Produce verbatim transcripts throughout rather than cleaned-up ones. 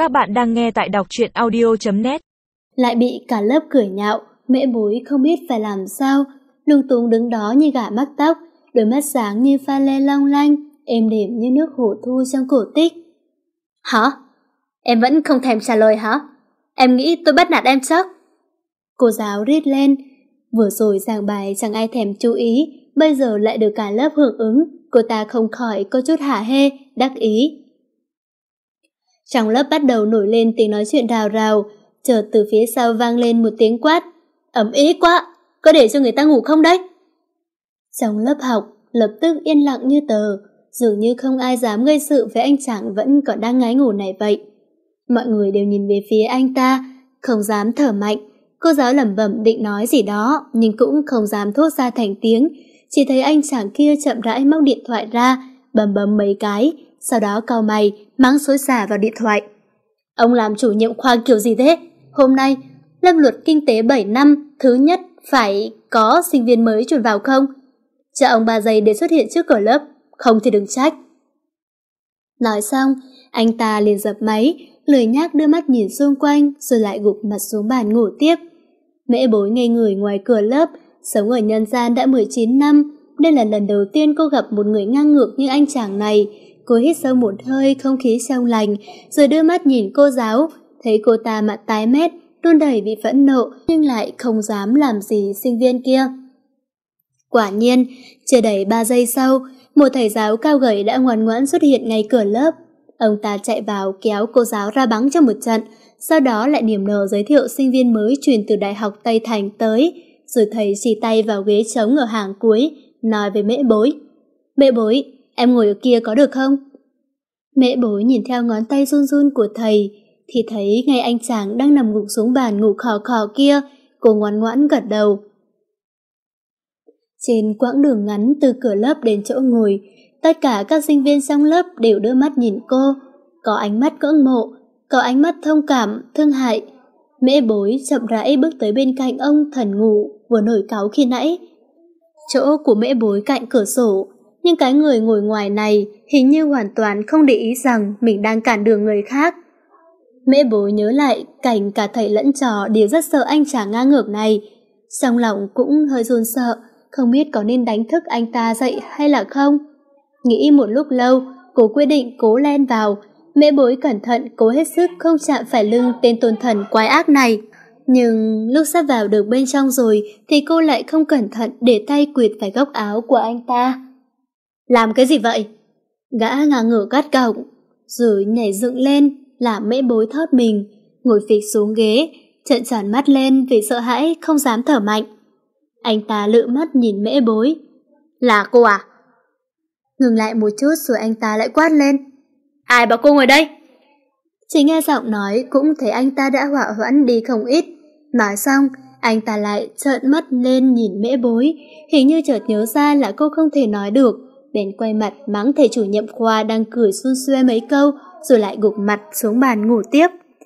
Các bạn đang nghe tại đọc truyện audio chấm net. Lại bị cả lớp cười nhạo, Mễ Bối không biết phải làm sao, lung tung đứng đó như gà mắc tóc, đôi mắt sáng như pha lê long lanh, êm đềm như nước hồ thu trong cổ tích. Hả? Em vẫn không thèm trả lời hả? Em nghĩ tôi bắt nạt em chắc? Cô giáo rít lên. Vừa rồi giảng bài chẳng ai thèm chú ý, bây giờ lại được cả lớp hưởng ứng, cô ta không khỏi có chút hả hê, đắc ý. Trong lớp bắt đầu nổi lên tiếng nói chuyện rào rào, chợt từ phía sau vang lên một tiếng quát. Ầm ĩ quá, có để cho người ta ngủ không đấy? Trong lớp học, lập tức yên lặng như tờ, dường như không ai dám gây sự với anh chàng vẫn còn đang ngái ngủ này vậy. Mọi người đều nhìn về phía anh ta, không dám thở mạnh. Cô giáo lẩm bẩm định nói gì đó, nhưng cũng không dám thốt ra thành tiếng. Chỉ thấy anh chàng kia chậm rãi móc điện thoại ra, bấm bấm mấy cái, sau đó cau mày, mắng xối xả vào điện thoại. Ông làm chủ nhiệm khoa kiểu gì thế? Hôm nay, lớp luật kinh tế bảy năm, thứ nhất phải có sinh viên mới chuyển vào không? Cho ông ba giây để xuất hiện trước cửa lớp, không thì đừng trách. Nói xong, anh ta liền dập máy, lười nhác đưa mắt nhìn xung quanh rồi lại gục mặt xuống bàn ngủ tiếp. Mễ Bối ngây người ngoài cửa lớp, sống ở nhân gian đã mười chín năm, đây là lần đầu tiên cô gặp một người ngang ngược như anh chàng này. Cô hít sâu một hơi không khí trong lành, rồi đưa mắt nhìn cô giáo, thấy cô ta mặt tái mét, đun đầy vì phẫn nộ, nhưng lại không dám làm gì sinh viên kia. Quả nhiên, chưa đầy ba giây sau, một thầy giáo cao gầy đã ngoan ngoãn xuất hiện ngay cửa lớp. Ông ta chạy vào kéo cô giáo ra bắn cho một trận, sau đó lại niềm nở giới thiệu sinh viên mới truyền từ Đại học Tây Thành tới, rồi thầy chỉ tay vào ghế trống ở hàng cuối, nói với Mễ Bối. Mễ Bối, em ngồi ở kia có được không? Mễ Bối nhìn theo ngón tay run run của thầy, thì thấy ngay anh chàng đang nằm gục xuống bàn ngủ khò khò kia, cô ngoan ngoãn gật đầu. Trên quãng đường ngắn từ cửa lớp đến chỗ ngồi, tất cả các sinh viên trong lớp đều đưa mắt nhìn cô, có ánh mắt ngưỡng mộ, có ánh mắt thông cảm, thương hại. Mễ Bối chậm rãi bước tới bên cạnh ông thần ngủ vừa nổi cáu khi nãy. Chỗ của Mễ Bối cạnh cửa sổ, nhưng cái người ngồi ngoài này hình như hoàn toàn không để ý rằng mình đang cản đường người khác. Mễ Bối nhớ lại cảnh cả thầy lẫn trò đều rất sợ anh chàng ngang ngược này, trong lòng cũng hơi run sợ, không biết có nên đánh thức anh ta dậy hay là không. Nghĩ một lúc lâu, cô quyết định cố len vào. Mễ Bối cẩn thận cố hết sức không chạm phải lưng tên tôn thần quái ác này. Nhưng lúc sắp vào được bên trong rồi thì cô lại không cẩn thận để tay quệt phải góc áo của anh ta. Làm cái gì vậy? Gã ngả ngửa gắt gỏng, rồi nhảy dựng lên làm Mễ Bối thót mình, ngồi phịch xuống ghế, trợn tròn mắt lên vì sợ hãi không dám thở mạnh. Anh ta lự mắt nhìn Mễ Bối. Là cô à? Ngừng lại một chút rồi anh ta lại quát lên. Ai bảo cô ngồi đây? Chỉ nghe giọng nói cũng thấy anh ta đã hỏa hoãn đi không ít. Nói xong, anh ta lại trợn mắt lên nhìn Mễ Bối, hình như chợt nhớ ra là cô không thể nói được, bèn quay mặt mắng thầy chủ nhiệm khoa đang cười xuân xuê mấy câu, rồi lại gục mặt xuống bàn ngủ tiếp.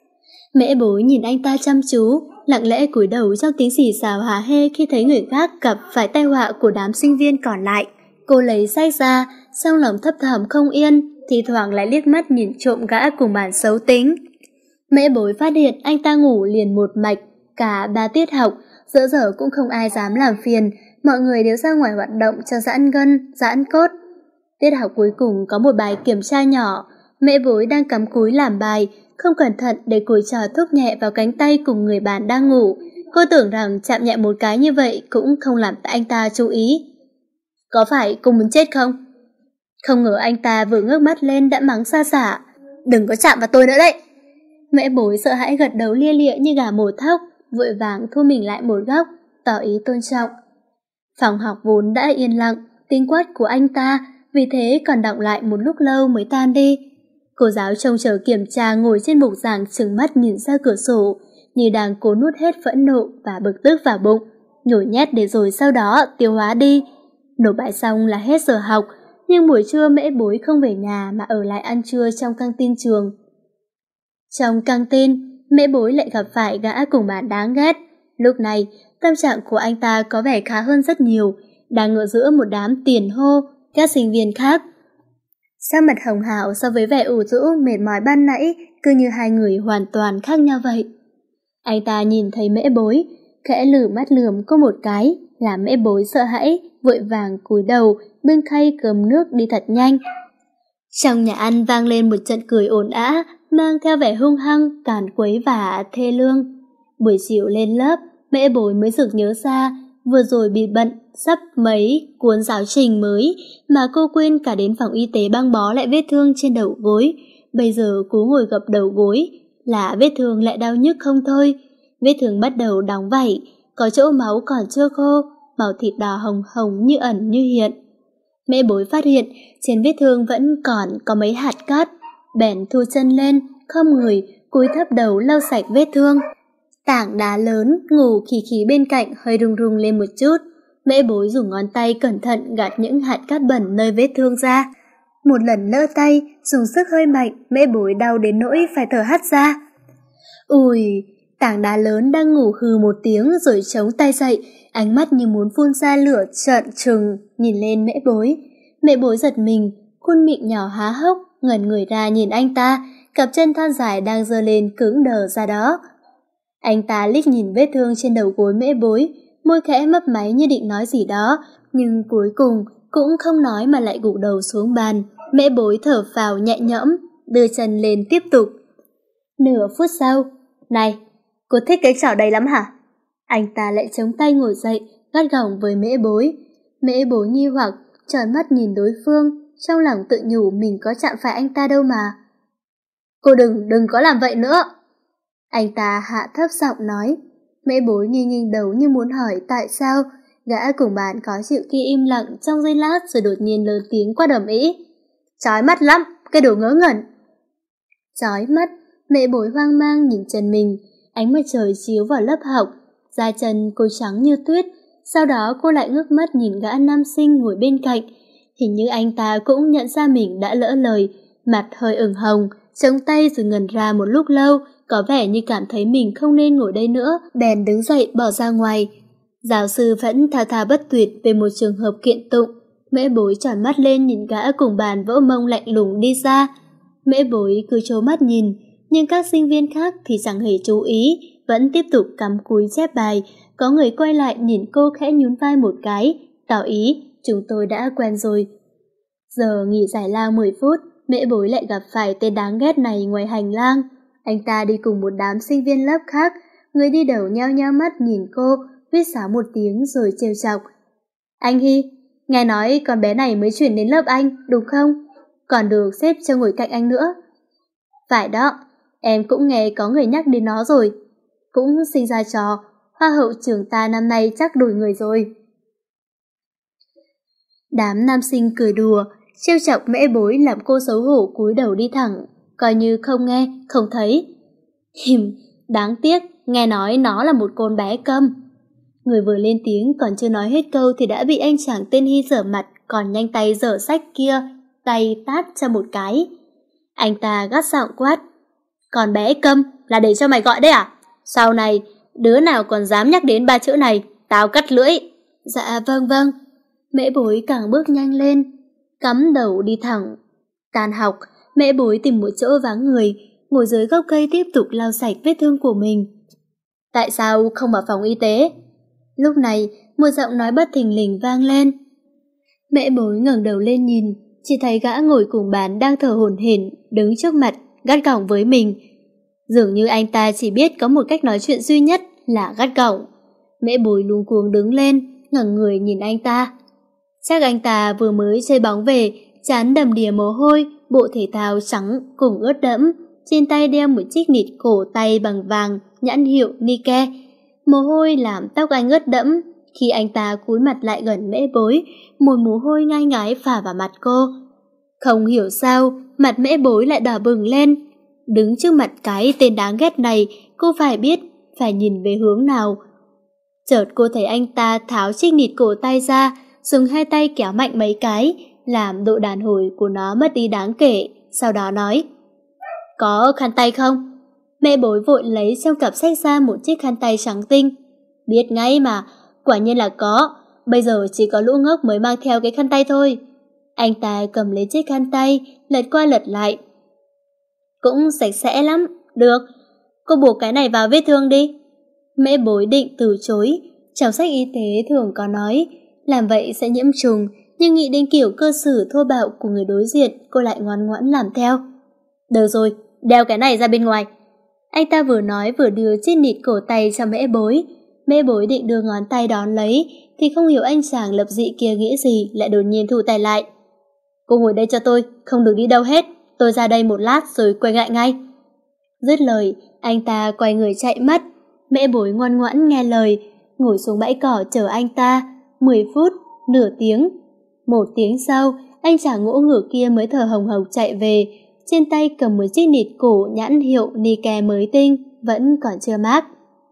Mễ Bối nhìn anh ta chăm chú, lặng lẽ cúi đầu trong tiếng xì xào há hê khi thấy người khác gặp phải tai họa của đám sinh viên còn lại. Cô lấy sách ra, trong lòng thấp thỏm không yên, thì thoảng lại liếc mắt nhìn trộm gã cùng bản xấu tính. Mễ Bối phát hiện anh ta ngủ liền một mạch, cả ba tiết học, dở dở cũng không ai dám làm phiền, mọi người đều ra ngoài hoạt động cho giãn gân, giãn cốt. Tiết học cuối cùng có một bài kiểm tra nhỏ, Mễ Bối đang cắm cúi làm bài, không cẩn thận để cùi trò thúc nhẹ vào cánh tay cùng người bạn đang ngủ. Cô tưởng rằng chạm nhẹ một cái như vậy cũng không làm anh ta chú ý. Có phải cô muốn chết không? Không ngờ anh ta vừa ngước mắt lên đã mắng xa xả. Đừng có chạm vào tôi nữa đấy. Mễ Bối sợ hãi gật đầu lia lịa như gà mổ thóc, vội vàng thu mình lại một góc, tỏ ý tôn trọng. Phòng học vốn đã yên lặng, tiếng quát của anh ta vì thế còn đọng lại một lúc lâu mới tan đi. Cô giáo trông chờ kiểm tra ngồi trên bục giảng trừng mắt nhìn ra cửa sổ, như đang cố nuốt hết phẫn nộ và bực tức vào bụng, nhồi nhét để rồi sau đó tiêu hóa đi. Nộp bài xong là hết giờ học, nhưng buổi trưa Mễ Bối không về nhà mà ở lại ăn trưa trong căng tin trường. Trong căng tin, Mễ Bối lại gặp phải gã cùng bạn đáng ghét. Lúc này, tâm trạng của anh ta có vẻ khá hơn rất nhiều, đang ngựa giữa một đám tiền hô, các sinh viên khác. Sao mặt hồng hào so với vẻ ủ rũ mệt mỏi ban nãy cứ như hai người hoàn toàn khác nhau vậy. Anh ta nhìn thấy Mễ Bối, khẽ lử mắt lườm cô một cái, làm Mễ Bối sợ hãi, vội vàng cúi đầu, bưng khay cơm nước đi thật nhanh. Trong nhà ăn vang lên một trận cười ồn ào, mang theo vẻ hung hăng, càn quấy và thê lương. Buổi chiều lên lớp, Mễ Bối mới sực nhớ ra, vừa rồi bị bận, sắp mấy cuốn giáo trình mới mà cô quên cả đến phòng y tế băng bó lại vết thương trên đầu gối. Bây giờ cú ngồi gập đầu gối là vết thương lại đau nhức không thôi. Vết thương bắt đầu đóng vảy, có chỗ máu còn chưa khô, màu thịt đỏ hồng hồng như ẩn như hiện. Mễ Bối phát hiện trên vết thương vẫn còn có mấy hạt cát, bèn thu chân lên, khom người, cúi thấp đầu lau sạch vết thương. Tảng đá lớn ngủ khì khì bên cạnh hơi rung rung lên một chút. Mễ Bối dùng ngón tay cẩn thận gạt những hạt cát bẩn nơi vết thương ra. Một lần lỡ tay, dùng sức hơi mạnh, Mễ Bối đau đến nỗi phải thở hắt ra. Ui, tảng đá lớn đang ngủ hừ một tiếng rồi chống tay dậy, ánh mắt như muốn phun ra lửa trợn trừng, nhìn lên Mễ Bối. Mễ Bối giật mình, khuôn miệng nhỏ há hốc, ngẩn người ra nhìn anh ta, cặp chân thon dài đang giơ lên cứng đờ ra đó. Anh ta liếc nhìn vết thương trên đầu gối Mễ Bối, môi khẽ mấp máy như định nói gì đó, nhưng cuối cùng cũng không nói mà lại gục đầu xuống bàn. Mễ Bối thở phào nhẹ nhõm, đưa chân lên tiếp tục. Nửa phút sau, này, cô thích cái trò đấy lắm hả? Anh ta lại chống tay ngồi dậy, gắt gỏng với Mễ Bối. Mễ Bối nghi hoặc, tròn mắt nhìn đối phương, trong lòng tự nhủ mình có chạm phải anh ta đâu mà. Cô đừng, đừng có làm vậy nữa. Anh ta hạ thấp giọng nói. Mễ Bối nghi nghinh đầu như muốn hỏi tại sao. Gã cùng bàn khó chịu kia im lặng trong giây lát rồi đột nhiên lớn tiếng quát ầm ĩ. Chói mắt lắm, cái đồ ngớ ngẩn. Chói mắt, Mễ Bối hoang mang nhìn chân mình, ánh mặt trời chiếu vào lớp học, da chân cô trắng như tuyết. Sau đó cô lại ngước mắt nhìn gã nam sinh ngồi bên cạnh. Hình như anh ta cũng nhận ra mình đã lỡ lời, mặt hơi ửng hồng, chống tay rồi ngẩn ra một lúc lâu, có vẻ như cảm thấy mình không nên ngồi đây nữa, bèn đứng dậy bỏ ra ngoài. Giáo sư vẫn thao thao bất tuyệt về một trường hợp kiện tụng. Mễ Bối tròn mắt lên nhìn gã cùng bàn vỗ mông lạnh lùng đi ra. Mễ Bối cứ trố mắt nhìn, nhưng các sinh viên khác thì chẳng hề chú ý, vẫn tiếp tục cắm cúi chép bài. Có người quay lại nhìn cô khẽ nhún vai một cái, tỏ ý chúng tôi đã quen rồi. Giờ nghỉ giải lao mười phút, Mễ Bối lại gặp phải tên đáng ghét này ngoài hành lang. Anh ta đi cùng một đám sinh viên lớp khác, người đi đầu nheo nheo mắt nhìn cô, huýt sáo một tiếng rồi trêu chọc. Anh Hy, nghe nói con bé này mới chuyển đến lớp anh, đúng không? Còn được xếp cho ngồi cạnh anh nữa. Phải đó, em cũng nghe có người nhắc đến nó rồi. Cũng sinh ra trò, hoa hậu trường ta năm nay chắc đổi người rồi. Đám nam sinh cười đùa, trêu chọc Mễ Bối làm cô xấu hổ cúi đầu đi thẳng, coi như không nghe, không thấy. Hìm, đáng tiếc, nghe nói nó là một con bé câm. Người vừa lên tiếng còn chưa nói hết câu thì đã bị anh chàng tên Hy giở mặt, còn nhanh tay giở sách kia, tay tát cho một cái. Anh ta gắt giọng quát. Con bé câm là để cho mày gọi đấy à? Sau này, đứa nào còn dám nhắc đến ba chữ này, tao cắt lưỡi. Dạ vâng vâng. Mễ Bối càng bước nhanh lên, cắm đầu đi thẳng. Tan học, Mễ Bối tìm một chỗ vắng người, ngồi dưới gốc cây tiếp tục lau sạch vết thương của mình. Tại sao không vào phòng y tế? Lúc này, một giọng nói bất thình lình vang lên. Mễ Bối ngẩng đầu lên nhìn, chỉ thấy gã ngồi cùng bàn đang thở hổn hển, đứng trước mặt, gắt gỏng với mình. Dường như anh ta chỉ biết có một cách nói chuyện duy nhất là gắt gỏng. Mễ Bối luống cuống đứng lên, ngẩng người nhìn anh ta. Chắc anh ta vừa mới chơi bóng về, trán đầm đìa mồ hôi, bộ thể thao trắng cùng ướt đẫm, trên tay đeo một chiếc nịt cổ tay bằng vàng, nhãn hiệu Nike. Mồ hôi làm tóc anh ướt đẫm. Khi anh ta cúi mặt lại gần Mễ Bối, một mồ hôi ngai ngái phả vào mặt cô. Không hiểu sao, mặt Mễ Bối lại đỏ bừng lên. Đứng trước mặt cái tên đáng ghét này, cô phải biết phải nhìn về hướng nào. Chợt cô thấy anh ta tháo chiếc nịt cổ tay ra, dùng hai tay kéo mạnh mấy cái, làm độ đàn hồi của nó mất đi đáng kể, sau đó nói. Có khăn tay không? Mễ Bối vội lấy trong cặp sách ra một chiếc khăn tay trắng tinh. Biết ngay mà, quả nhiên là có, bây giờ chỉ có lũ ngốc mới mang theo cái khăn tay thôi. Anh ta cầm lấy chiếc khăn tay, lật qua lật lại. Cũng sạch sẽ lắm. Được, cô buộc cái này vào vết thương đi. Mễ Bối định từ chối. Trong sách y tế thường có nói làm vậy sẽ nhiễm trùng, nhưng nghĩ đến kiểu cơ xử thô bạo của người đối diện, cô lại ngoan ngoãn làm theo. Được rồi, đeo cái này ra bên ngoài. Anh ta vừa nói vừa đưa chiếc nịt cổ tay cho Mễ Bối. Mễ Bối định đưa ngón tay đón lấy thì không hiểu anh chàng lập dị kia nghĩ gì, lại đột nhiên thu tay lại. Cô ngồi đây cho tôi, không được đi đâu hết. Tôi ra đây một lát rồi quay lại ngay. Dứt lời, anh ta quay người chạy mất. Mễ Bối ngoan ngoãn nghe lời, ngồi xuống bãi cỏ chờ anh ta. Mười phút, nửa tiếng. Một tiếng sau, anh chàng ngỗ ngửa kia mới thở hồng hộc chạy về. Trên tay cầm một chiếc nịt cổ nhãn hiệu Nike mới tinh, vẫn còn chưa mát.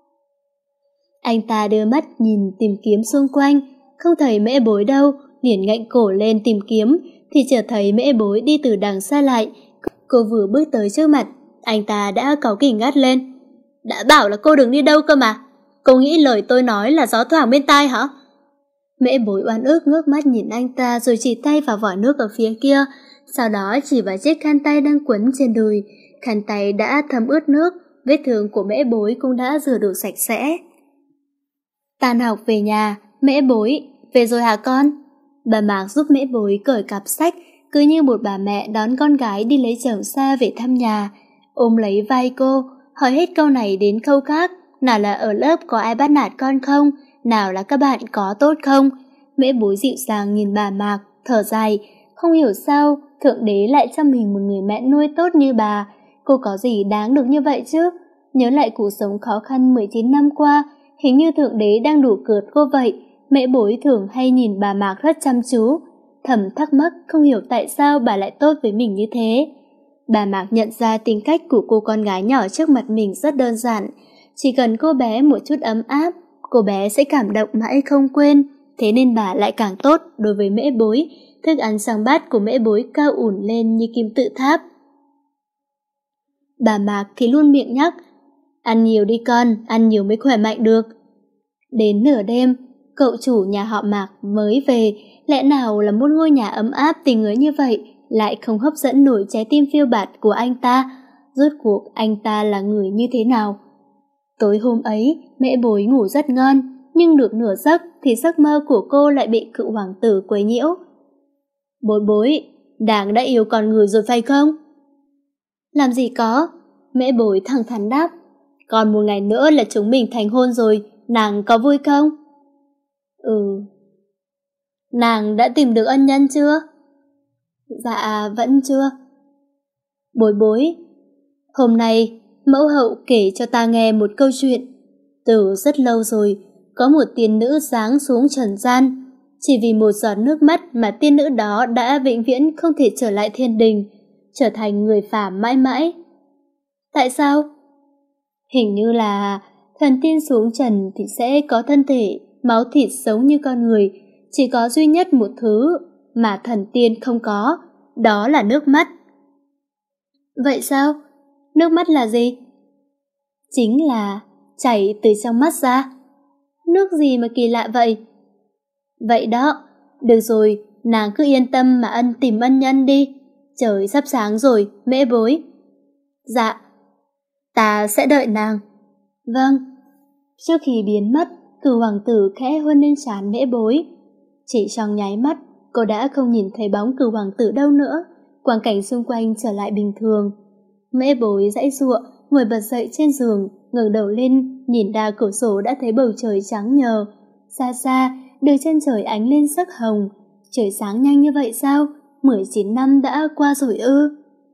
Anh ta đưa mắt nhìn tìm kiếm xung quanh, không thấy Mễ Bối đâu, liền ngạnh cổ lên tìm kiếm, thì chợt thấy Mễ Bối đi từ đằng xa lại. Cô vừa bước tới trước mặt, anh ta đã cáu kỉnh ngắt lên. Đã bảo là cô đừng đi đâu cơ mà. Cô nghĩ lời tôi nói là gió thoảng bên tai hả? Mễ Bối oan ức ngước mắt nhìn anh ta rồi chỉ tay vào vòi nước ở phía kia, sau đó chỉ vào chiếc khăn tay đang quấn trên đùi. Khăn tay đã thấm ướt nước, vết thương của Mễ Bối cũng đã rửa được sạch sẽ. Tan học về nhà, Mễ Bối, về rồi hả con? Bà Mạc giúp Mễ Bối cởi cặp sách, cứ như một bà mẹ đón con gái đi lấy chồng xa về thăm nhà. Ôm lấy vai cô, hỏi hết câu này đến câu khác, nào là ở lớp có ai bắt nạt con không, nào là các bạn có tốt không. Mễ Bối dịu dàng nhìn bà Mạc, thở dài, không hiểu sao Thượng Đế lại cho mình một người mẹ nuôi tốt như bà. Cô có gì đáng được như vậy chứ? Nhớ lại cuộc sống khó khăn mười chín năm qua, hình như Thượng Đế đang đùa cợt cô vậy. Mễ Bối thường hay nhìn bà Mạc rất chăm chú, thầm thắc mắc không hiểu tại sao bà lại tốt với mình như thế. Bà Mạc nhận ra tính cách của cô con gái nhỏ trước mặt mình rất đơn giản, chỉ cần cô bé một chút ấm áp, cô bé sẽ cảm động mãi không quên, thế nên bà lại càng tốt đối với Mễ Bối. Thức ăn sang bát của Mễ Bối cao ủn lên như kim tự tháp. Bà Mạc thì luôn miệng nhắc, ăn nhiều đi con, ăn nhiều mới khỏe mạnh được. Đến nửa đêm, cậu chủ nhà họ Mạc mới về, lẽ nào là một ngôi nhà ấm áp tình người như vậy lại không hấp dẫn nổi trái tim phiêu bạt của anh ta. Rốt cuộc anh ta là người như thế nào? Tối hôm ấy, Mễ Bối ngủ rất ngon, nhưng được nửa giấc thì giấc mơ của cô lại bị cựu hoàng tử quấy nhiễu. Bối Bối, nàng đã yêu con người rồi phải không? Làm gì có, Mễ Bối thẳng thắn đáp. Còn một ngày nữa là chúng mình thành hôn rồi, nàng có vui không? Ừ. Nàng đã tìm được ân nhân chưa? Dạ, vẫn chưa. Bối Bối, hôm nay mẫu hậu kể cho ta nghe một câu chuyện. Từ rất lâu rồi, có một tiên nữ giáng xuống trần gian. Chỉ vì một giọt nước mắt mà tiên nữ đó đã vĩnh viễn không thể trở lại thiên đình, trở thành người phàm mãi mãi. Tại sao? Hình như là thần tiên xuống trần thì sẽ có thân thể, máu thịt giống như con người. Chỉ có duy nhất một thứ mà thần tiên không có, đó là nước mắt. Vậy sao? Nước mắt là gì? Chính là chảy từ trong mắt ra. Nước gì mà kỳ lạ vậy? Vậy đó, được rồi, nàng cứ yên tâm mà ân tìm ân nhân đi. Trời sắp sáng rồi, Mễ Bối. Dạ, ta sẽ đợi nàng. Vâng. Trước khi biến mất, cửu hoàng tử khẽ hôn lên trán Mễ Bối. Chỉ trong nháy mắt, cô đã không nhìn thấy bóng cửu hoàng tử đâu nữa. Quang cảnh xung quanh trở lại bình thường. Mễ Bối giãy giụa, ngồi bật dậy trên giường, ngẩng đầu lên, nhìn ra cửa sổ đã thấy bầu trời trắng nhờ. Xa xa, đường chân trời ánh lên sắc hồng. Trời sáng nhanh như vậy sao? mười chín năm đã qua rồi ư?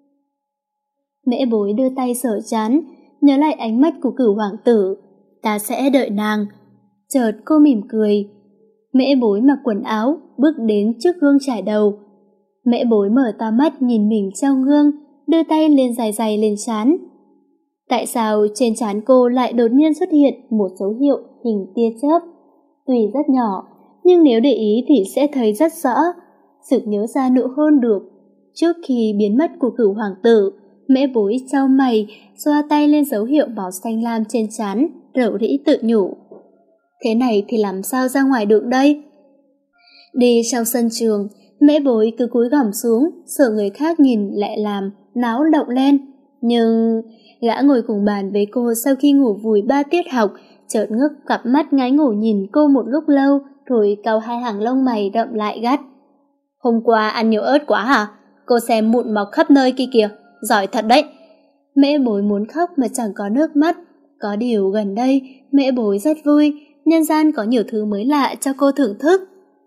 Mễ Bối đưa tay sờ trán, nhớ lại ánh mắt của cửu hoàng tử. Ta sẽ đợi nàng. Chợt cô mỉm cười. Mễ Bối mặc quần áo, bước đến trước gương chải đầu. Mễ Bối mở to mắt nhìn mình trong gương, đưa tay lên dài dài lên trán. Tại sao trên trán cô lại đột nhiên xuất hiện một dấu hiệu hình tia chớp? Tuy rất nhỏ, nhưng nếu để ý thì sẽ thấy rất rõ. Sực nhớ ra nụ hôn được trước khi biến mất của cửu hoàng tử. Mễ Bối chau mày, xoa tay lên dấu hiệu màu xanh lam trên trán, rầu rĩ tự nhủ. Thế này thì làm sao ra ngoài được đây? Đi trong sân trường, Mễ Bối cứ cúi gằm xuống, sợ người khác nhìn lại làm náo động lên. Nhưng gã ngồi cùng bàn với cô sau khi ngủ vùi ba tiết học, chợt ngước cặp mắt ngái ngủ nhìn cô một lúc lâu, rồi cau hai hàng lông mày đậm lại gắt. Hôm qua ăn nhiều ớt quá hả? Cô xem mụn mọc khắp nơi kia kìa, giỏi thật đấy. Mễ Bối muốn khóc mà chẳng có nước mắt. Có điều gần đây, Mễ Bối rất vui, nhân gian có nhiều thứ mới lạ cho cô thưởng thức.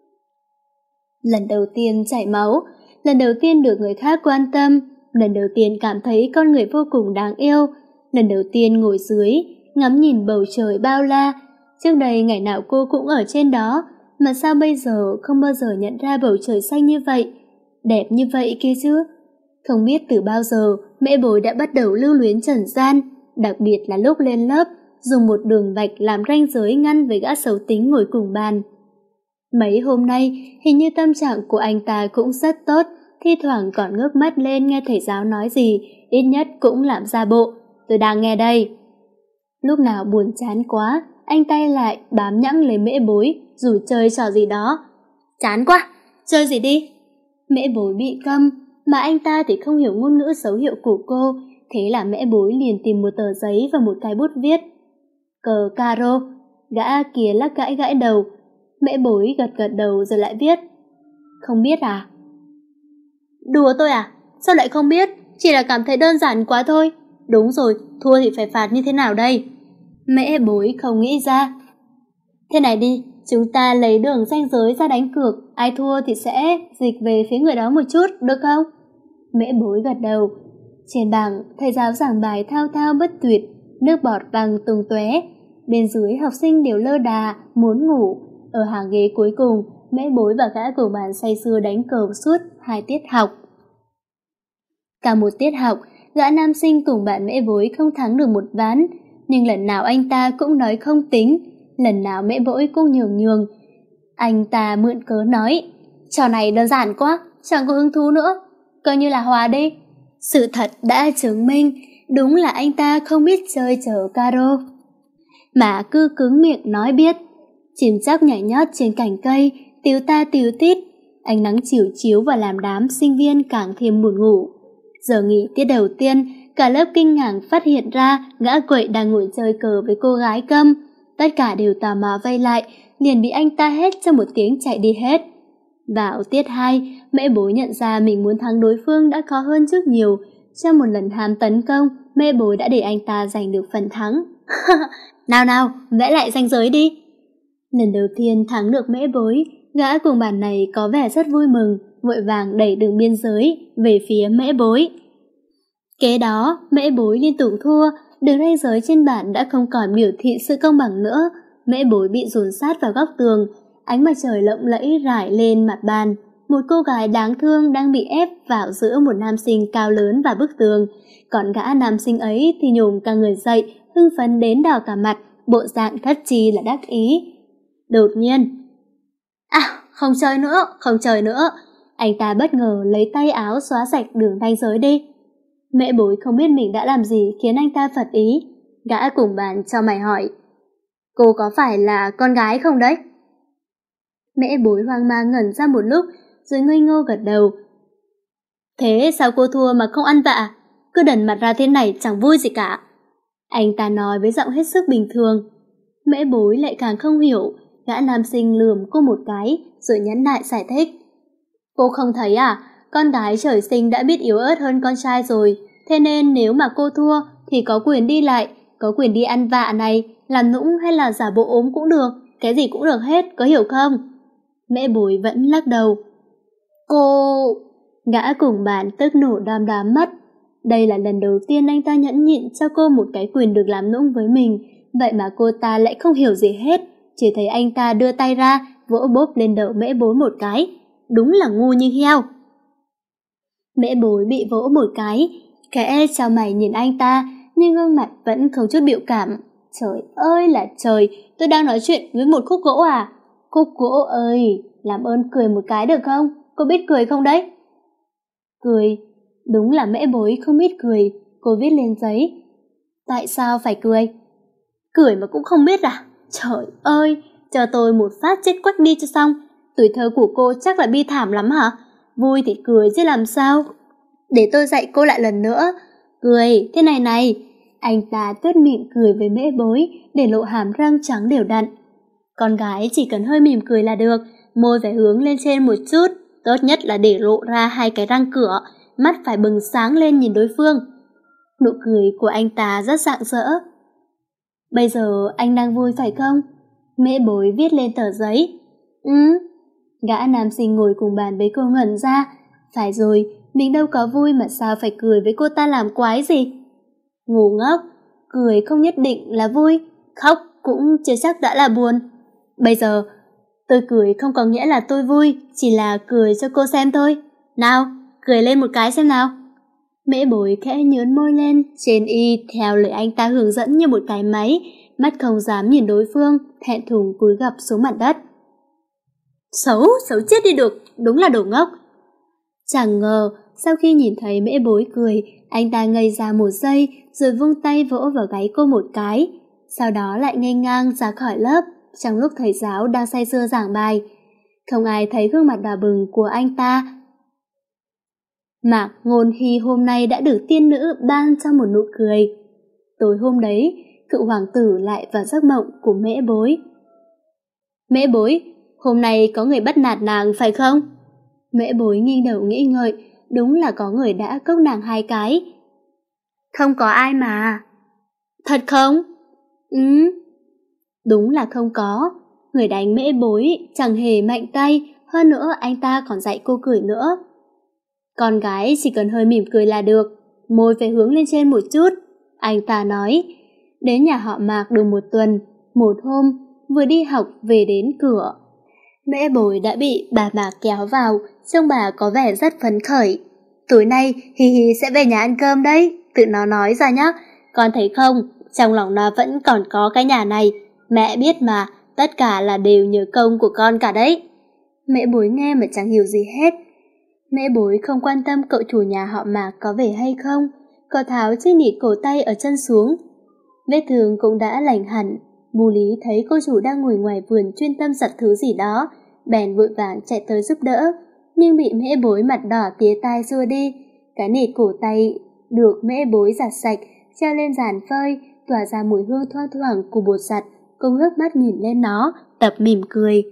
Lần đầu tiên chảy máu, lần đầu tiên được người khác quan tâm, lần đầu tiên cảm thấy con người vô cùng đáng yêu, lần đầu tiên ngồi dưới, ngắm nhìn bầu trời bao la. Trước đây ngày nào cô cũng ở trên đó, mà sao bây giờ không bao giờ nhận ra bầu trời xanh như vậy, đẹp như vậy kia chứ? Không biết từ bao giờ, Mễ Bối đã bắt đầu lưu luyến trần gian, đặc biệt là lúc lên lớp, dùng một đường vạch làm ranh giới ngăn với gã xấu tính ngồi cùng bàn. Mấy hôm nay, hình như tâm trạng của anh ta cũng rất tốt, thi thoảng còn ngước mắt lên nghe thầy giáo nói gì, ít nhất cũng làm ra bộ. Tôi đang nghe đây. Lúc nào buồn chán quá, anh tay lại bám nhẵng lấy Mễ Bối, rủ chơi trò gì đó. Chán quá, chơi gì đi. Mễ Bối bị câm, mà anh ta thì không hiểu ngôn ngữ dấu hiệu của cô, thế là Mễ Bối liền tìm một tờ giấy và một cái bút viết. Cờ caro. Gã kia lắc gãi gãi đầu. Mễ Bối gật gật đầu rồi lại viết. Không biết à? Đùa tôi à? Sao lại không biết? Chỉ là cảm thấy đơn giản quá thôi. Đúng rồi, thua thì phải phạt như thế nào đây? Mễ Bối không nghĩ ra. Thế này đi, chúng ta lấy đường ranh giới ra đánh cược, ai thua thì sẽ dịch về phía người đó một chút, được không? Mễ Bối gật đầu. Trên bảng, thầy giáo giảng bài thao thao bất tuyệt, nước bọt văng tung tóe. Bên dưới học sinh đều lơ đà, muốn ngủ. Ở hàng ghế cuối cùng, Mễ Bối và gã cùng bàn say sưa đánh cờ suốt hai tiết học. Cả một tiết học, gã nam sinh cùng bạn Mễ Bối không thắng được một ván, nhưng lần nào anh ta cũng nói không tính, lần nào Mễ Bối cũng nhường nhường. Anh ta mượn cớ nói, trò này đơn giản quá, chẳng có hứng thú nữa, coi như là hòa đi. Sự thật đã chứng minh, đúng là anh ta không biết chơi cờ caro, mà cứ cứng miệng nói biết. Chim chóc nhảy nhót trên cành cây, tíu ta tíu tít, ánh nắng chiều chiếu và làm đám sinh viên càng thêm buồn ngủ. Giờ nghỉ tiết đầu tiên, cả lớp kinh ngạc phát hiện ra gã quậy đang ngồi chơi cờ với cô gái câm. Tất cả đều tò mò vây lại, liền bị anh ta hét trong một tiếng chạy đi hết. Vào tiết hai, Mễ Bối nhận ra mình muốn thắng đối phương đã khó hơn trước nhiều. Trong một lần ham tấn công, Mễ Bối đã để anh ta giành được phần thắng. Nào nào, vẽ lại ranh giới đi. Lần đầu tiên thắng được Mễ Bối, gã cùng bàn này có vẻ rất vui mừng, vội vàng đẩy đường biên giới về phía Mễ Bối. Kế đó, Mễ Bối liên tục thua, đường ranh giới trên bảng đã không còn biểu thị sự công bằng nữa. Mễ Bối bị dồn sát vào góc tường, ánh mặt trời lộng lẫy rải lên mặt bàn. Một cô gái đáng thương đang bị ép vào giữa một nam sinh cao lớn và bức tường, còn gã nam sinh ấy thì nhổm cả người dậy, hưng phấn đến đỏ cả mặt, bộ dạng thất chi là đắc ý. Đột nhiên, à, không chơi nữa, không chơi nữa. Anh ta bất ngờ lấy tay áo xóa sạch đường ranh giới đi. Mễ Bối không biết mình đã làm gì khiến anh ta phật ý. Gã cùng bàn cho mày hỏi, cô có phải là con gái không đấy? Mễ Bối hoang mang ngẩn ra một lúc, rồi ngây ngô gật đầu. Thế sao cô thua mà không ăn vạ? Cứ đần mặt ra thế này chẳng vui gì cả. Anh ta nói với giọng hết sức bình thường. Mễ Bối lại càng không hiểu. Gã nam sinh lườm cô một cái, rồi nhắn lại giải thích. Cô không thấy à, con gái trời sinh đã biết yếu ớt hơn con trai rồi, thế nên nếu mà cô thua thì có quyền đi lại, có quyền đi ăn vạ này, làm nũng hay là giả bộ ốm cũng được, cái gì cũng được hết, có hiểu không? Mễ Bối vẫn lắc đầu. Cô... Gã cùng bàn tức nổ đom đóm mắt. Đây là lần đầu tiên anh ta nhẫn nhịn cho cô một cái quyền được làm nũng với mình, vậy mà cô ta lại không hiểu gì hết, chỉ thấy anh ta đưa tay ra, vỗ bốp lên đầu Mễ Bối một cái. Đúng là ngu như heo. Mễ Bối bị vỗ một cái, kẽ chau mày nhìn anh ta, nhưng gương mặt vẫn không chút biểu cảm. Trời ơi là trời, tôi đang nói chuyện với một khúc gỗ à? Khúc gỗ ơi, làm ơn cười một cái được không? Cô biết cười không đấy? Cười? Đúng là Mễ Bối không biết cười. Cô viết lên giấy. Tại sao phải cười? Cười mà cũng không biết à? Trời ơi, chờ tôi một phát chết quách đi cho xong. Tuổi thơ của cô chắc là bi thảm lắm hả? Vui thì cười chứ làm sao? Để tôi dạy cô lại lần nữa. Cười, thế này này. Anh ta tuét miệng cười với Mễ Bối để lộ hàm răng trắng đều đặn. Con gái chỉ cần hơi mỉm cười là được, môi phải hướng lên trên một chút, tốt nhất là để lộ ra hai cái răng cửa, mắt phải bừng sáng lên nhìn đối phương. Nụ cười của anh ta rất rạng rỡ. Bây giờ anh đang vui phải không? Mễ Bối viết lên tờ giấy. Ừ. Gã nam sinh ngồi cùng bàn với cô ngẩn ra. Phải rồi, mình đâu có vui mà sao phải cười với cô ta làm quái gì? Ngu ngốc, cười không nhất định là vui, khóc cũng chưa chắc đã là buồn. Bây giờ, tôi cười không có nghĩa là tôi vui, chỉ là cười cho cô xem thôi. Nào, cười lên một cái xem nào. Mễ Bối khẽ nhớn môi lên, trên y theo lời anh ta hướng dẫn như một cái máy, mắt không dám nhìn đối phương, thẹn thùng cúi gập xuống mặt đất. Xấu, xấu chết đi được, đúng là đồ ngốc. Chẳng ngờ, sau khi nhìn thấy Mễ Bối cười, anh ta ngây ra một giây rồi vung tay vỗ vào gáy cô một cái, sau đó lại nghênh ngang ra khỏi lớp trong lúc thầy giáo đang say sưa giảng bài. Không ai thấy gương mặt đỏ bừng của anh ta. Mạc Ngôn Hy hôm nay đã được tiên nữ ban cho một nụ cười. Tối hôm đấy, cựu hoàng tử lại vào giấc mộng của Mễ Bối. Mễ Bối, hôm nay có người bắt nạt nàng phải không? Mễ Bối nghiêng đầu nghĩ ngợi, đúng là có người đã cốc nàng hai cái. Không có ai mà. Thật không? Ừ. Đúng là không có. Người đánh Mễ Bối chẳng hề mạnh tay, hơn nữa anh ta còn dạy cô cười nữa. Con gái chỉ cần hơi mỉm cười là được, môi phải hướng lên trên một chút. Anh ta nói. Đến nhà họ Mạc được một tuần, một hôm, vừa đi học về đến cửa. Mễ Bối đã bị bà Mạc kéo vào, trông bà có vẻ rất phấn khởi. Tối nay Hi Hi sẽ về nhà ăn cơm đấy, tự nó nói ra nhá. Con thấy không, trong lòng nó vẫn còn có cái nhà này. Mẹ biết mà, tất cả là đều nhờ công của con cả đấy. Mễ Bối nghe mà chẳng hiểu gì hết. Mễ Bối không quan tâm cậu chủ nhà họ Mạc có về hay không. Cậu tháo chiếc nịt cổ tay ở chân xuống. Vết thương cũng đã lành hẳn. Mù Lý thấy cô chủ đang ngồi ngoài vườn chuyên tâm giặt thứ gì đó, bèn vội vàng chạy tới giúp đỡ, nhưng bị Mễ Bối mặt đỏ tía tai xua đi. Cái nịt cổ tay được Mễ Bối giặt sạch, treo lên giàn phơi, tỏa ra mùi hương thoang thoảng của bột giặt. Cô ngước mắt nhìn lên nó, tập mỉm cười.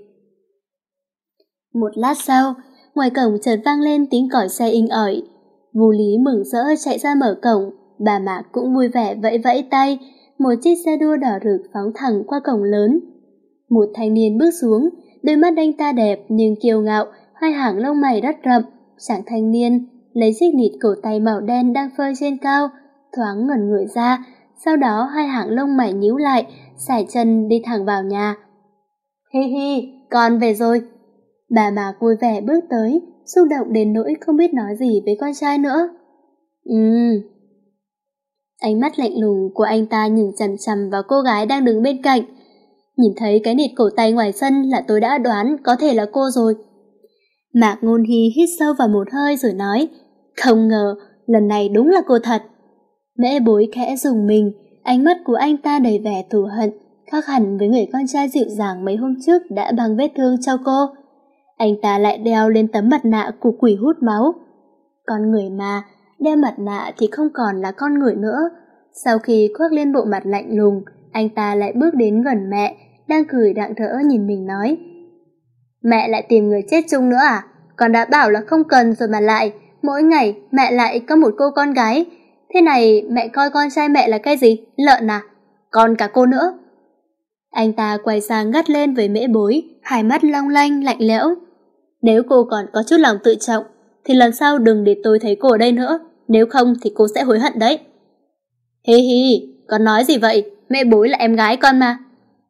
Một lát sau, ngoài cổng chợt vang lên tiếng còi xe inh ỏi. Mù Lý mừng rỡ chạy ra mở cổng, bà Mạc cũng vui vẻ vẫy vẫy tay. Một chiếc xe đua đỏ rực phóng thẳng qua cổng lớn. Một thanh niên bước xuống, đôi mắt anh ta đẹp nhưng kiêu ngạo, hai hàng lông mày rất rậm. Chàng thanh niên lấy chiếc nịt cổ tay màu đen đang phơi trên cao, thoáng ngẩn người ra, sau đó hai hàng lông mày nhíu lại, sải chân đi thẳng vào nhà. Hi hi, con về rồi. Bà Mạc vui vẻ bước tới, xúc động đến nỗi không biết nói gì với con trai nữa. Ừm. Ánh mắt lạnh lùng của anh ta nhìn chằm chằm vào cô gái đang đứng bên cạnh. Nhìn thấy cái nịt cổ tay ngoài sân là tôi đã đoán có thể là cô rồi. Mạc Ngôn Hy hít sâu vào một hơi rồi nói, không ngờ, lần này đúng là cô thật. Mễ Bối khẽ rùng mình, ánh mắt của anh ta đầy vẻ thù hận, khác hẳn với người con trai dịu dàng mấy hôm trước đã băng vết thương cho cô. Anh ta lại đeo lên tấm mặt nạ của quỷ hút máu. Con người mà, đeo mặt nạ thì không còn là con người nữa. Sau khi khoác lên bộ mặt lạnh lùng, anh ta lại bước đến gần mẹ, đang cười rạng rỡ nhìn mình nói. Mẹ lại tìm người chết chung nữa à? Con đã bảo là không cần rồi mà lại, mỗi ngày mẹ lại có một cô con gái. Thế này mẹ coi con trai mẹ là cái gì? Lợn à? Còn cả cô nữa. Anh ta quay sang ngắt lên với Mễ Bối, hai mắt long lanh lạnh lẽo. Nếu cô còn có chút lòng tự trọng, thì lần sau đừng để tôi thấy cô ở đây nữa, nếu không thì cô sẽ hối hận đấy. Hi hi, con nói gì vậy? Mẹ Bối là em gái con mà.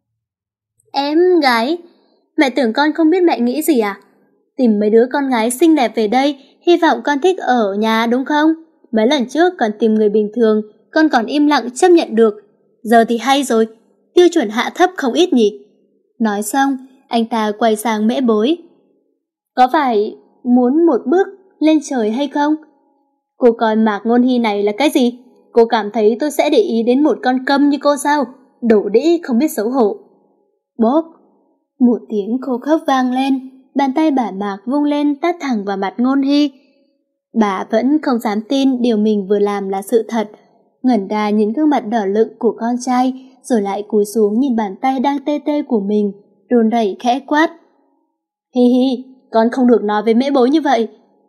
Em gái? Mẹ tưởng con không biết mẹ nghĩ gì à? Tìm mấy đứa con gái xinh đẹp về đây, hy vọng con thích ở nhà đúng không? Mấy lần trước còn tìm người bình thường, con còn im lặng chấp nhận được. Giờ thì hay rồi, tiêu chuẩn hạ thấp không ít nhỉ? Nói xong, anh ta quay sang Mễ Bối. Có phải muốn một bước lên trời hay không? Cô coi Mạc Ngôn Hy này là cái gì? Cô cảm thấy tôi sẽ để ý đến một con câm như cô sao? Đổ đĩ không biết xấu hổ. Bốp! Một tiếng khô khốc vang lên, bàn tay bà Mạc vung lên tát thẳng vào mặt Ngôn Hy. Bà vẫn không dám tin điều mình vừa làm là sự thật, ngẩn ra nhìn gương mặt đỏ lựng của con trai, rồi lại cúi xuống nhìn bàn tay đang tê tê của mình, run rẩy khẽ quát. Hi hi, con không được nói với mễ bối như vậy.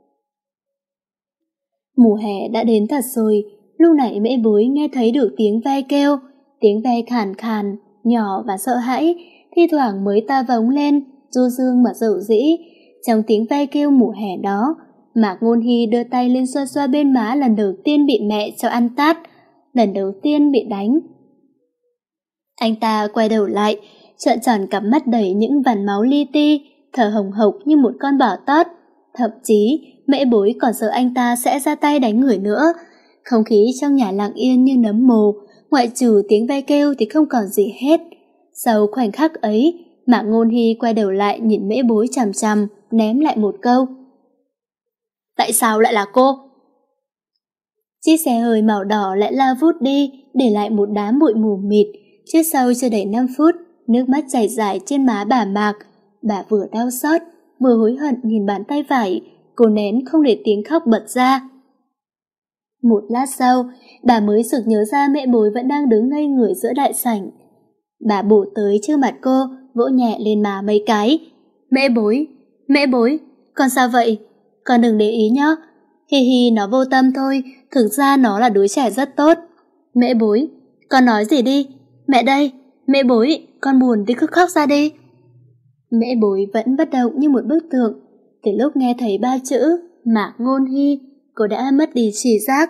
Mùa hè đã đến thật rồi, lúc này mễ bối nghe thấy được tiếng ve kêu, tiếng ve khàn khàn, nhỏ và sợ hãi, thi thoảng mới ta vống lên, du dương mà dậu dĩ. Trong tiếng ve kêu mùa hè đó, Mạc Ngôn Hy đưa tay lên xoa xoa bên má lần đầu tiên bị mẹ cho ăn tát, lần đầu tiên bị đánh. Anh ta quay đầu lại, trợn tròn cặp mắt đầy những vằn máu li ti, thở hồng hộc như một con bò tót. Thậm chí, mễ bối còn sợ anh ta sẽ ra tay đánh người nữa. Không khí trong nhà lặng yên như nấm mồ, ngoại trừ tiếng ve kêu thì không còn gì hết. Sau khoảnh khắc ấy, Mạc Ngôn Hy quay đầu lại nhìn mễ bối chằm chằm, ném lại một câu. Tại sao lại là cô? Chiếc xe hơi màu đỏ lại lao vút đi, để lại một đám bụi mù mịt. Trước sau chưa đầy năm phút, nước mắt chảy rải trên má bà Mạc. Bà vừa đau xót, vừa hối hận nhìn bàn tay vải, cô nén không để tiếng khóc bật ra. Một lát sau, bà mới sực nhớ ra mẹ bối vẫn đang đứng ngây người giữa đại sảnh. Bà bổ tới trước mặt cô, vỗ nhẹ lên má mấy cái. Mẹ bối, mẹ bối, con sao vậy? Con đừng để ý nhá. Hi hi, nó vô tâm thôi, thực ra nó là đứa trẻ rất tốt. Mẹ bối, con nói gì đi? Mẹ đây, mẹ bối, con buồn thì cứ khóc ra đi. Mẹ bối vẫn bất động như một bức tượng. Từ lúc nghe thấy ba chữ Mạc Ngôn Hy, cô đã mất đi trí giác.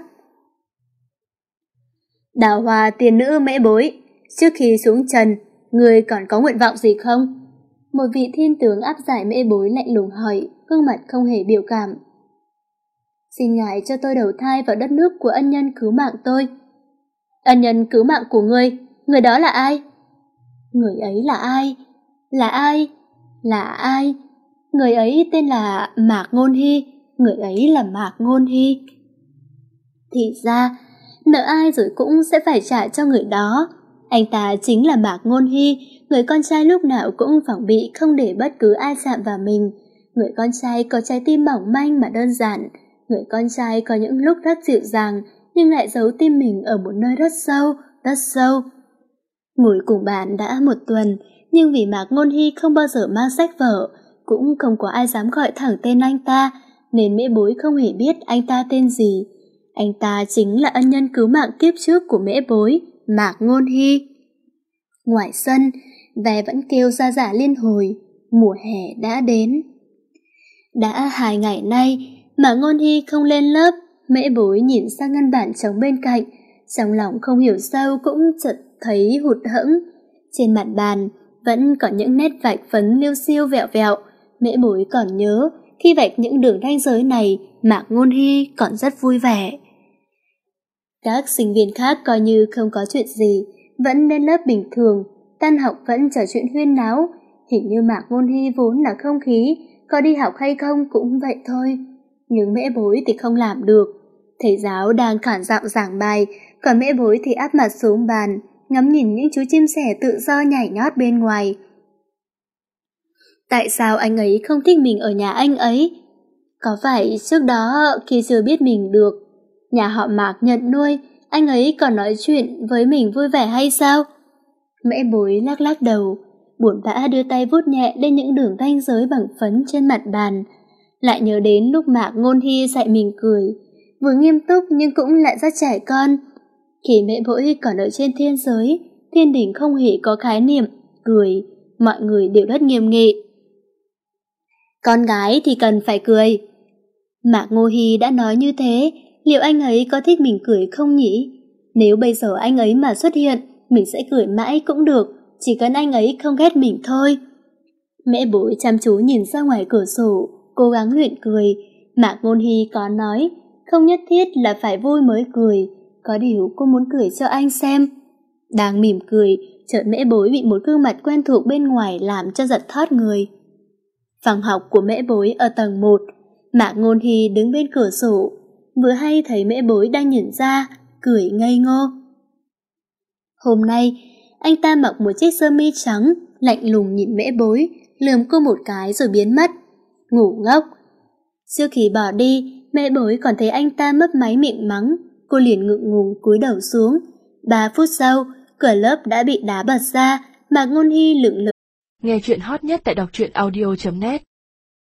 Đào hoa tiền nữ mễ bối, trước khi xuống trần, người còn có nguyện vọng gì không? Một vị thiên tướng áp giải mễ bối lạnh lùng hỏi, gương mặt không hề biểu cảm. Xin ngài cho tôi đầu thai vào đất nước của ân nhân cứu mạng tôi. Ân nhân cứu mạng của ngươi, người đó là ai? Người ấy là ai? Là ai? Là ai? Người ấy tên là Mạc Ngôn Hy, người ấy là Mạc Ngôn Hy. Thì ra, nợ ai rồi cũng sẽ phải trả cho người đó. Anh ta chính là Mạc Ngôn Hy, người con trai lúc nào cũng phòng bị không để bất cứ ai chạm vào mình. Người con trai có trái tim mỏng manh mà đơn giản. Người con trai có những lúc rất dịu dàng, nhưng lại giấu tim mình ở một nơi rất sâu, rất sâu. Ngồi cùng bạn đã một tuần, nhưng vì Mạc Ngôn Hy không bao giờ mang sách vở, cũng không có ai dám gọi thẳng tên anh ta, nên mễ bối không hề biết anh ta tên gì. Anh ta chính là ân nhân cứu mạng kiếp trước của mễ bối, Mạc Ngôn Hy. Ngoài sân, ve vẫn kêu ra giả liên hồi, mùa hè đã đến. Đã hai ngày nay, Mạc Ngôn Hy không lên lớp, mễ bối nhìn sang ngăn bản trống bên cạnh, trong lòng không hiểu sao cũng chợt thấy hụt hẫng. Trên mặt bàn vẫn có những nét vạch phấn liêu xiêu vẹo vẹo. Mễ bối còn nhớ khi vạch những đường ranh giới này, Mạc Ngôn Hy còn rất vui vẻ. Các sinh viên khác coi như không có chuyện gì, vẫn lên lớp bình thường, tan học vẫn trò chuyện huyên náo. Hình như Mạc Ngôn Hy vốn là không khí, có đi học hay không cũng vậy thôi. Nhưng mễ bối thì không làm được. Thầy giáo đang khản giọng giảng bài, còn mễ bối thì áp mặt xuống bàn, ngắm nhìn những chú chim sẻ tự do nhảy nhót bên ngoài. Tại sao anh ấy không thích mình ở nhà anh ấy? Có phải trước đó khi chưa biết mình được nhà họ Mạc nhận nuôi, anh ấy còn nói chuyện với mình vui vẻ hay sao? Mễ bối lắc lắc đầu, buồn bã đưa tay vuốt nhẹ lên những đường ranh giới bằng phấn trên mặt bàn. Lại nhớ đến lúc Mạc Ngôn Hy dạy mình cười, vừa nghiêm túc nhưng cũng lại rất trẻ con. Khi mễ bối còn ở trên thiên giới, thiên đình không hề có khái niệm cười, mọi người đều rất nghiêm nghị. Con gái thì cần phải cười. Mạc Ngôn Hy đã nói như thế, liệu anh ấy có thích mình cười không nhỉ? Nếu bây giờ anh ấy mà xuất hiện, mình sẽ cười mãi cũng được, chỉ cần anh ấy không ghét mình thôi. Mễ bối chăm chú nhìn ra ngoài cửa sổ, cố gắng luyện cười. Mạc Ngôn Hy có nói, không nhất thiết là phải vui mới cười, có điều cô muốn cười cho anh xem. Đang mỉm cười, chợt mễ bối bị một gương mặt quen thuộc bên ngoài làm cho giật thót người. Phòng học của mễ bối ở tầng một, Mạc Ngôn Hy đứng bên cửa sổ, vừa hay thấy mễ bối đang nhìn ra, cười ngây ngô. Hôm nay, anh ta mặc một chiếc sơ mi trắng, lạnh lùng nhìn mễ bối, lườm cô một cái rồi biến mất. ngủ ngốc. Trước khi bỏ đi, Mễ Bối còn thấy anh ta mấp máy miệng mắng, cô liền ngượng ngùng cúi đầu xuống. Ba phút sau, cửa lớp đã bị đá bật ra, Mạc Ngôn Hy lững lững. Nghe chuyện hot nhất tại đọc truyện audio chấm net.